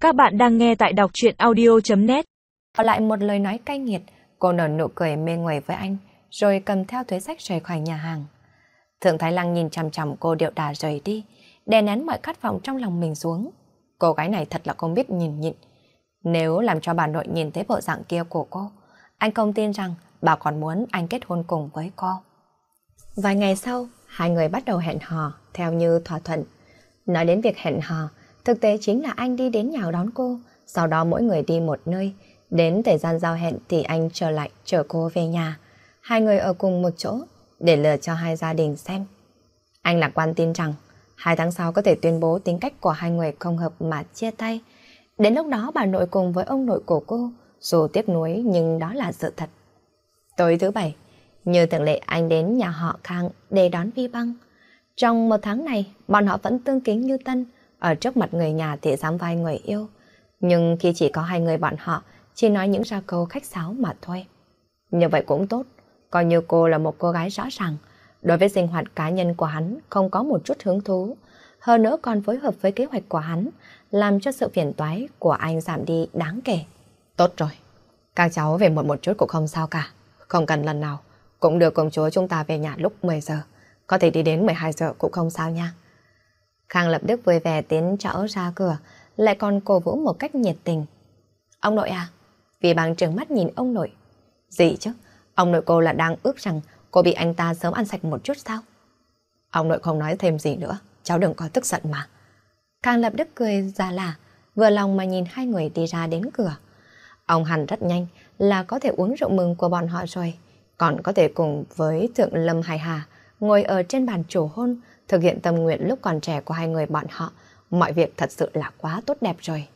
Các bạn đang nghe tại đọc truyện audio.net. Lại một lời nói cay nghiệt, cô nở nụ cười mê nguẩy với anh, rồi cầm theo túi xách rời khỏi nhà hàng. Thượng Thái Lăng nhìn chằm chằm cô điệu đà rời đi, đè nén mọi khát vọng trong lòng mình xuống. Cô gái này thật là không biết nhìn nhịn. Nếu làm cho bà nội nhìn thấy bộ dạng kia của cô, anh không tin rằng bà còn muốn anh kết hôn cùng với cô. Vài ngày sau, hai người bắt đầu hẹn hò theo như thỏa thuận. Nói đến việc hẹn hò, thực tế chính là anh đi đến nhà đón cô, sau đó mỗi người đi một nơi. Đến thời gian giao hẹn thì anh trở lại chở cô về nhà. Hai người ở cùng một chỗ để lừa cho hai gia đình xem. Anh lạc quan tin rằng 2 tháng sau có thể tuyên bố tính cách của hai người không hợp mà chia tay. Đến lúc đó bà nội cùng với ông nội của cô dù tiếc nuối nhưng đó là sự thật. Tối thứ Bảy, như thường lệ anh đến nhà họ Khang để đón Vi Băng. Trong 1 tháng này, bọn họ vẫn tương kính như tân, ở trước mặt người nhà thì dám vai người yêu. Nhưng khi chỉ có hai người bọn họ, chỉ nói những ra câu khách sáo mà thôi. Như vậy cũng tốt, coi như cô là một cô gái rõ ràng. Đối với sinh hoạt cá nhân của hắn không có một chút hứng thú. Hơn nữa còn phối hợp với kế hoạch của hắn, làm cho sự phiền toái của anh giảm đi đáng kể. Tốt rồi, các cháu về muộn một chút cũng không sao cả. Không cần lần nào, cũng đưa công chúa chúng ta về nhà lúc 10 giờ. Có thể đi đến 12 giờ cũng không sao nha. Khang lập tức vui vẻ tiến chở ra cửa, lại còn cổ vũ một cách nhiệt tình. Ông nội à? Vì bằng trừng mắt nhìn ông nội. Gì chứ? Ông nội cô là đang ước rằng cô bị anh ta sớm ăn sạch một chút sao? Ông nội không nói thêm gì nữa, cháu đừng có tức giận mà. Khang lập tức cười ra là, vừa lòng mà nhìn hai người đi ra đến cửa. Ông hẳn rất nhanh là có thể uống rượu mừng của bọn họ rồi, còn có thể cùng với Thượng Lâm Hải Hà ngồi ở trên bàn chủ hôn, thực hiện tâm nguyện lúc còn trẻ của hai người bọn họ. Mọi việc thật sự là quá tốt đẹp rồi.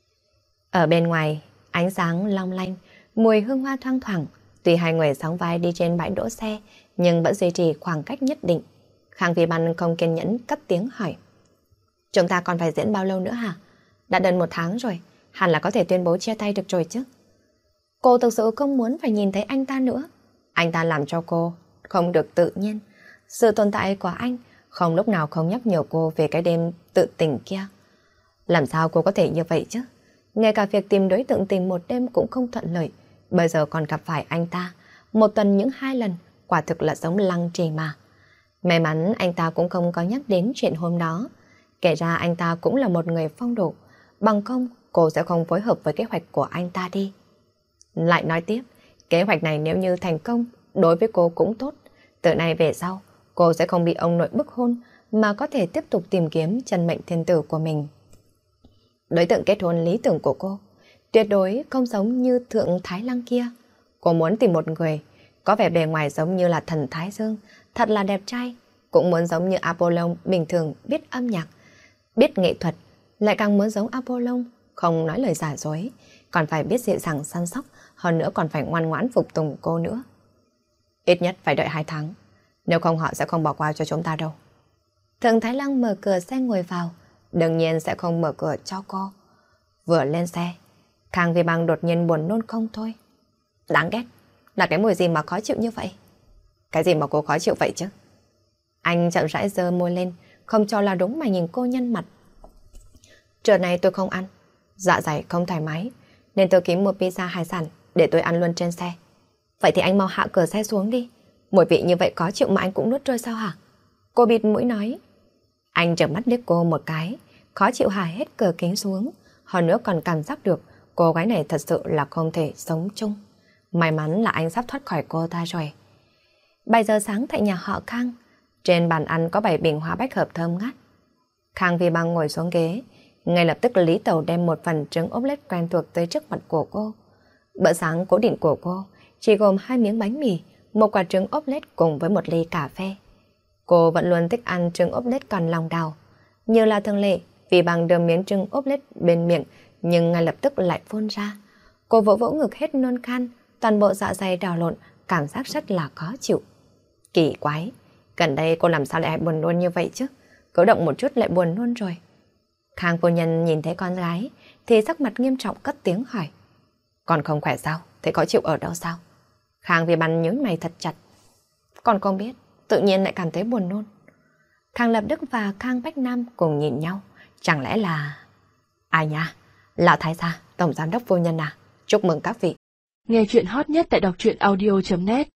Ở bên ngoài, ánh sáng long lanh, mùi hương hoa thoang thoảng. Tuy hai người sóng vai đi trên bãi đỗ xe, nhưng vẫn duy trì khoảng cách nhất định. Khang Vi Băng không kiên nhẫn cất tiếng hỏi. Chúng ta còn phải diễn bao lâu nữa hả? Đã gần 1 tháng rồi, hẳn là có thể tuyên bố chia tay được rồi chứ. Cô thực sự không muốn phải nhìn thấy anh ta nữa. Anh ta làm cho cô không được tự nhiên. Sự tồn tại của anh không lúc nào không nhắc nhở cô về cái đêm tự tình kia. Làm sao cô có thể như vậy chứ? Ngay cả việc tìm đối tượng tình một đêm cũng không thuận lợi. Bây giờ còn gặp phải anh ta 1 tuần những 2 lần, quả thực là giống lăng trì mà. May mắn anh ta cũng không có nhắc đến chuyện hôm đó. Kể ra anh ta cũng là một người phong độ, bằng không cô sẽ không phối hợp với kế hoạch của anh ta đi. Lại nói tiếp, kế hoạch này nếu như thành công, đối với cô cũng tốt. Từ nay về sau, cô sẽ không bị ông nội bức hôn, mà có thể tiếp tục tìm kiếm chân mệnh thiên tử của mình. Đối tượng kết hôn lý tưởng của cô tuyệt đối không giống như Thượng Thái Lăng kia. Cô muốn tìm một người có vẻ bề ngoài giống như là thần Thái Dương, thật là đẹp trai. Cũng muốn giống như Apollon bình thường, biết âm nhạc, biết nghệ thuật. Lại càng muốn giống Apollon, không nói lời giả dối, còn phải biết dịu dàng săn sóc, hơn nữa còn phải ngoan ngoãn phục tùng cô nữa. Ít nhất phải đợi 2 tháng, nếu không họ sẽ không bỏ qua cho chúng ta đâu. Thượng Thái Lăng mở cửa xe ngồi vào, đương nhiên sẽ không mở cửa cho cô. Vừa lên xe, Khang Vi Băng đột nhiên buồn nôn không thôi. Đáng ghét, là cái mùi gì mà khó chịu như vậy? Cái gì mà cô khó chịu vậy chứ? Anh chậm rãi giơ môi lên, không cho là đúng mà nhìn cô nhăn mặt. Trưa nay tôi không ăn, dạ dày không thoải mái, nên tôi kiếm một pizza hải sản để tôi ăn luôn trên xe. Vậy thì anh mau hạ cửa xe xuống đi. Mùi vị như vậy khó chịu mà anh cũng nuốt trôi sao hả? Cô bịt mũi nói. Anh trợn mắt liếc cô một cái, khó chịu hạ hết cửa kính xuống. Hơn nữa còn cảm giác được cô gái này thật sự là không thể sống chung. May mắn là anh sắp thoát khỏi cô ta rồi. 7 giờ sáng tại nhà họ Khang, trên bàn ăn có 7 bình hoa bách hợp thơm ngát. Khang Vi Băng ngồi xuống ghế, ngay lập tức Lý Tẩu đem một phần trứng ốp lết quen thuộc tới trước mặt của cô. Bữa sáng cố định của cô chỉ gồm 2 miếng bánh mì, một quả trứng ốp lết cùng với một ly cà phê. Cô vẫn luôn thích ăn trứng ốp lết còn lòng đào. Như là thường lệ, Vi Băng đưa miếng trứng ốp lết bên miệng, nhưng ngay lập tức lại phun ra. Cô vỗ vỗ ngực hết nôn khan, toàn bộ dạ dày đảo lộn, cảm giác rất là khó chịu. Kỳ quái, gần đây cô làm sao lại buồn nôn như vậy chứ? Cứ động một chút lại buồn nôn rồi. Khang phu nhân nhìn thấy con gái thì sắc mặt nghiêm trọng cất tiếng hỏi. Con không khỏe sao? Thế khó chịu ở đâu sao? Khang Vi Băng nhướng mày thật chặt. Con không biết, tự nhiên lại cảm thấy buồn nôn. Khang Lập Đức và Khang Bách Nam cùng nhìn nhau. Chẳng lẽ là... Ai nha? Lão thái gia, tổng giám đốc vô nhân à, chúc mừng các vị. Nghe chuyện hot nhất tại đọc truyện audio.net